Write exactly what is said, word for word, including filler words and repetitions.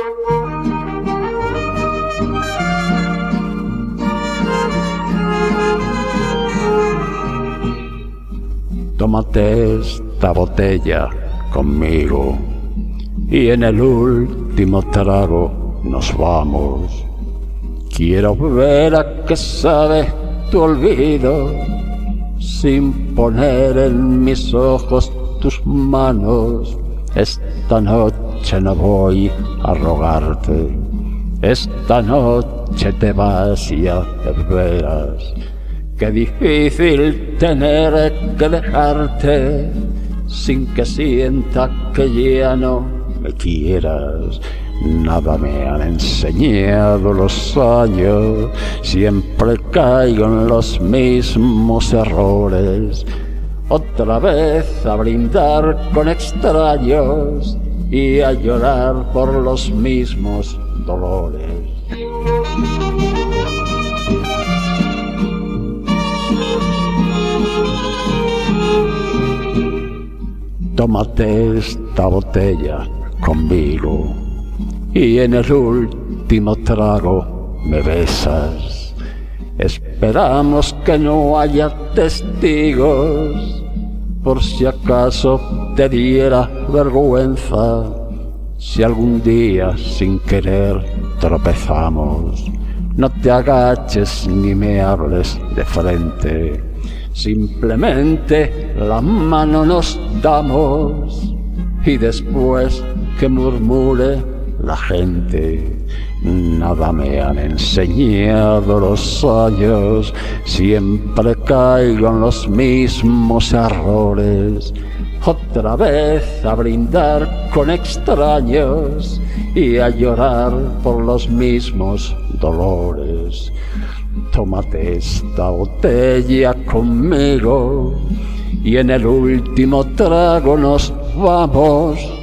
Tómate esta botella conmigo y en el último trago nos vamos. Quiero ver a qué sabe tu olvido sin poner en mis ojos tus manos. Esta noche no voy a rogarte, esta noche te vas y ya te verás. Qué difícil tener que dejarte sin que sienta que ya no me quieras. Nada me han enseñado los años, siempre caigo en los mismos errores. Otra vez a brindar con extraños y a llorar por los mismos dolores. Tómate esta botella conmigo y en el último trago me besas. Esperamos que no haya testigos por si acaso te diera vergüenza. Si algún día sin querer tropezamos, no te agaches ni me hables de frente. Simplemente la mano nos damos y después que murmure la gente. Nada me han enseñado los años, siempre caigo en los mismos errores. Otra vez a brindar con extraños y a llorar por los mismos dolores. Tómate esta botella conmigo y en el último trago nos vamos.